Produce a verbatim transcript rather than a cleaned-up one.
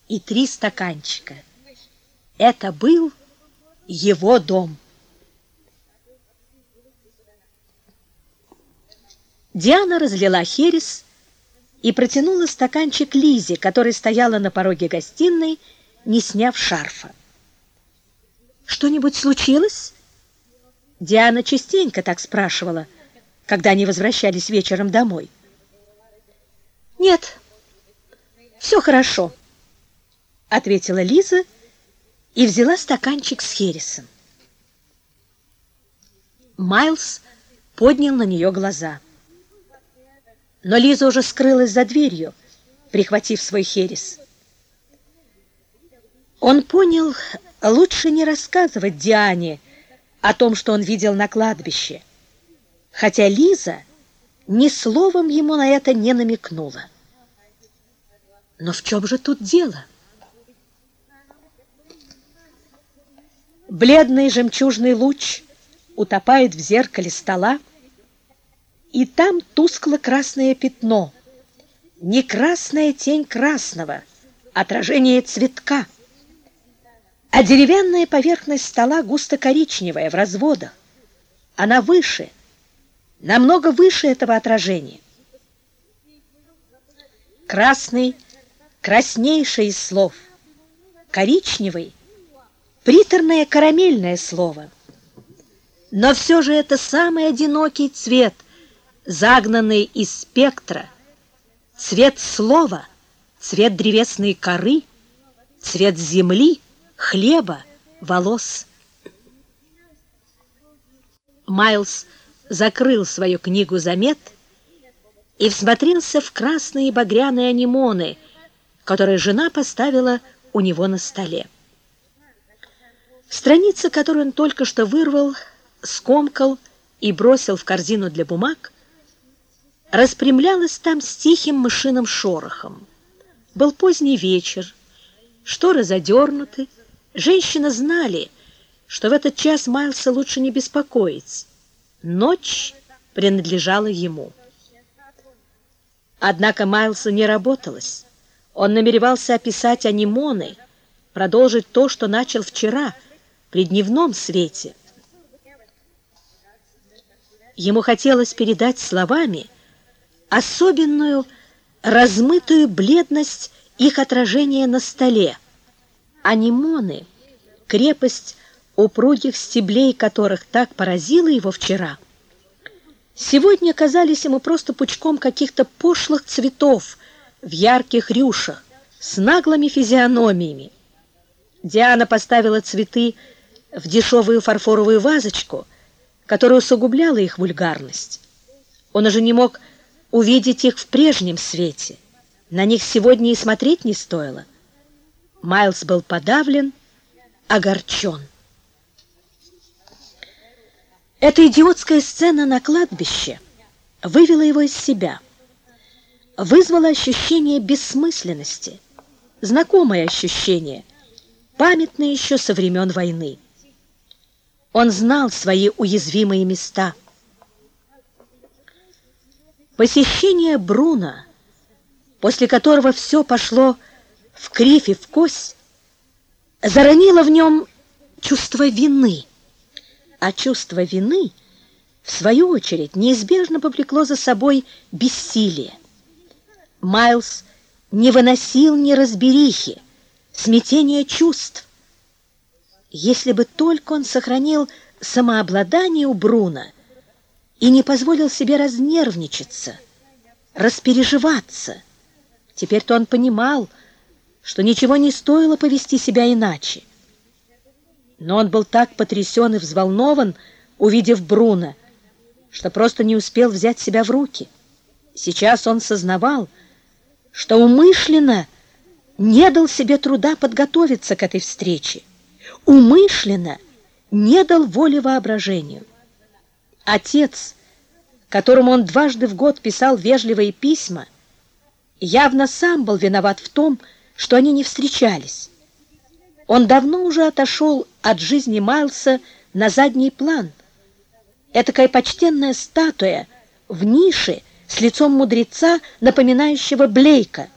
и три стаканчика. Это был его дом. Диана разлила херес и протянула стаканчик Лизе, которая стояла на пороге гостиной, не сняв шарфа. «Что-нибудь случилось?» Диана частенько так спрашивала, когда они возвращались вечером домой. «Нет, все хорошо», — ответила Лиза и взяла стаканчик с хересом. Майлз поднял на нее глаза. Но Лиза уже скрылась за дверью, прихватив свой херес. Он понял, лучше не рассказывать Диане о том, что он видел на кладбище, хотя Лиза ни словом ему на это не намекнула. Но в чем же тут дело? Бледный жемчужный луч утопает в зеркале стола, и там тускло-красное пятно, не красная тень красного, отражение цветка, а деревянная поверхность стола густо-коричневая, в разводах. Она выше, намного выше этого отражения. Красный — краснейший из слов, коричневый — приторное карамельное слово. Но все же это самый одинокий цвет, загнанный из спектра, цвет слова, цвет древесной коры, цвет земли, хлеба, волос. Майлз закрыл свою книгу замет и всмотрелся в красные багряные анемоны, которые жена поставила у него на столе. Страница, которую он только что вырвал, скомкал и бросил в корзину для бумаг, распрямлялась там с тихим мышиным шорохом. Был поздний вечер, шторы задернуты, женщины знали, что в этот час Майлса лучше не беспокоить. Ночь принадлежала ему. Однако Майлсу не работалось. Он намеревался описать анемоны, продолжить то, что начал вчера, при дневном свете. Ему хотелось передать словами особенную размытую бледность их отражения на столе. Анемоны, крепость упругих стеблей которых так поразила его вчера, сегодня казались ему просто пучком каких-то пошлых цветов в ярких рюшах с наглыми физиономиями. Диана поставила цветы в дешевую фарфоровую вазочку, которая усугубляла их вульгарность. Он уже не мог увидеть их в прежнем свете. На них сегодня и смотреть не стоило. Майлз был подавлен, огорчен. Эта идиотская сцена на кладбище вывела его из себя, вызвала ощущение бессмысленности, знакомое ощущение, памятное еще со времен войны. Он знал свои уязвимые места. Посещение Бруно, после которого все пошло в кривь и в кость, заронило в нем чувство вины, а чувство вины, в свою очередь, неизбежно повлекло за собой бессилие. Майлз не выносил неразберихи, смятения чувств. Если бы только он сохранил самообладание у Бруно и не позволил себе разнервничаться, распереживаться, теперь-то он понимал, что ничего не стоило повести себя иначе. Но он был так потрясен и взволнован, увидев Бруно, что просто не успел взять себя в руки. Сейчас он сознавал, что умышленно не дал себе труда подготовиться к этой встрече, умышленно не дал воли воображению. Отец, которому он дважды в год писал вежливые письма, явно сам был виноват в том, что они не встречались. Он давно уже отошел от жизни Майлса на задний план. Этакая почтенная статуя в нише с лицом мудреца, напоминающего Блейка.